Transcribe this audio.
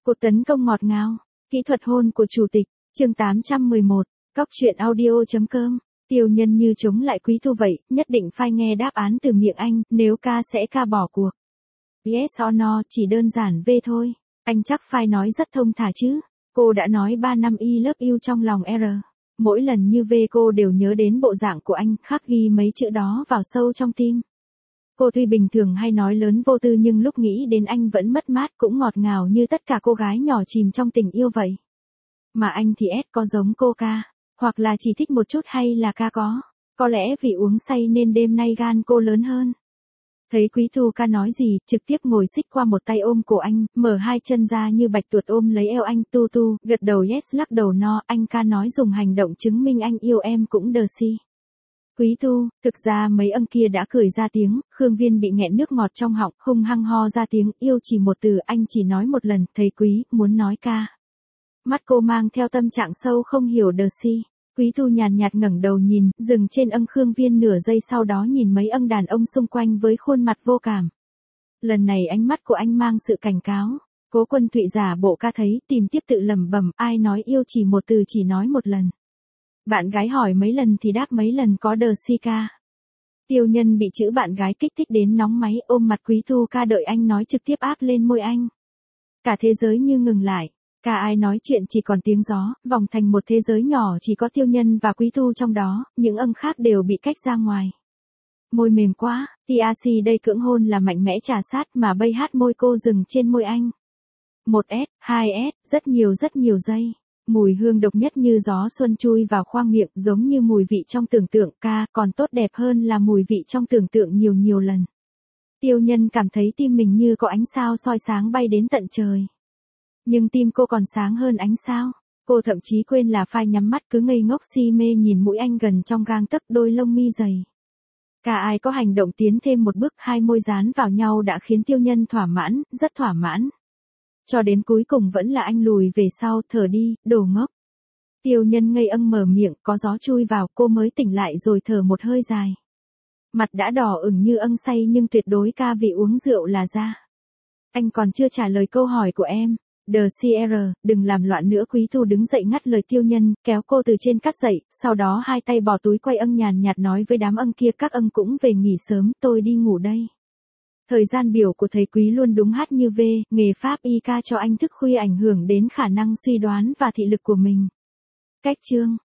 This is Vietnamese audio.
Cuộc tấn công ngọt ngào, kỹ thuật hôn của chủ tịch, chương 811, Cóc truyện audio.com. Tiêu Nhân như chống lại Quý Thu vậy, nhất định phải nghe đáp án từ miệng anh, nếu ca sẽ ca bỏ cuộc. Yes or no, chỉ đơn giản V thôi. Anh chắc phải nói rất thông thả chứ. Cô đã nói 3 năm I love you trong lòng R. Mỗi lần như V cô đều nhớ đến bộ dạng của anh, khắc ghi mấy chữ đó vào sâu trong tim. Cô tuy bình thường hay nói lớn vô tư nhưng lúc nghĩ đến anh vẫn mất mát, cũng ngọt ngào như tất cả cô gái nhỏ chìm trong tình yêu vậy. Mà anh thì có giống cô ca, hoặc là chỉ thích một chút hay là ca có lẽ vì uống say nên đêm nay gan cô lớn hơn. Thấy Quý Thu ca nói gì, trực tiếp ngồi xích qua một tay ôm cổ anh, mở hai chân ra như bạch tuộc ôm lấy eo anh, tu, gật đầu yes lắc đầu no, anh ca nói dùng hành động chứng minh anh yêu em cũng đờ si. Quý Thu, thực ra mấy âm kia đã cười ra tiếng, Khương Viên bị nghẹn nước ngọt trong họng, hung hăng ho ra tiếng, yêu chỉ một từ, anh chỉ nói một lần, thầy Quý, muốn nói ca. Mắt cô mang theo tâm trạng sâu không hiểu đờ si. Quý Thu nhàn nhạt ngẩng đầu nhìn, dừng trên Khương Viên nửa giây sau đó nhìn mấy đàn ông xung quanh với khuôn mặt vô cảm. Lần này ánh mắt của anh mang sự cảnh cáo. Cố Quân Thụy giả bộ ca thấy, tìm tiếp tự lẩm bẩm, ai nói yêu chỉ một từ chỉ nói một lần. Bạn gái hỏi mấy lần thì đáp mấy lần, có đờ si ca. Tiêu Nhân bị chữ bạn gái kích thích đến nóng máy, ôm mặt Quý Thu ca đợi anh nói trực tiếp áp lên môi anh. Cả thế giới như ngừng lại. Cả ai nói chuyện chỉ còn tiếng gió, vòng thành một thế giới nhỏ chỉ có Tiêu Nhân và Quý Thu trong đó, những khác đều bị cách ra ngoài. Môi mềm quá, TRC đây cưỡng hôn là mạnh mẽ trà sát mà bay hát môi cô dừng trên môi anh. 1S, 2S, rất nhiều giây. Mùi hương độc nhất như gió xuân chui vào khoang miệng, giống như mùi vị trong tưởng tượng ca, còn tốt đẹp hơn là mùi vị trong tưởng tượng nhiều lần. Tiêu Nhân cảm thấy tim mình như có ánh sao soi sáng bay đến tận trời. Nhưng tim cô còn sáng hơn ánh sao. Cô thậm chí quên là phải nhắm mắt, cứ ngây ngốc si mê nhìn mũi anh gần trong gang tấc, đôi lông mi dày. Cả ai có hành động tiến thêm một bước, hai môi dán vào nhau đã khiến Tiêu Nhân thỏa mãn, rất thỏa mãn. Cho đến cuối cùng vẫn là anh lùi về sau, thở đi, đồ ngốc. Tiêu Nhân ngây mở miệng, có gió chui vào, cô mới tỉnh lại rồi thở một hơi dài. Mặt đã đỏ ửng như say nhưng tuyệt đối ca vì uống rượu là ra. Anh còn chưa trả lời câu hỏi của em. Đờ CR, đừng làm loạn nữa. Quý Thu đứng dậy ngắt lời Tiêu Nhân, kéo cô từ trên cát dậy, sau đó hai tay bỏ túi quay nhàn nhạt nói với đám kia, các cũng về nghỉ sớm, tôi đi ngủ đây. Thời gian biểu của thầy Quý luôn đúng hát như V, nghề pháp y ca cho anh thức khuya ảnh hưởng đến khả năng suy đoán và thị lực của mình. Cách chương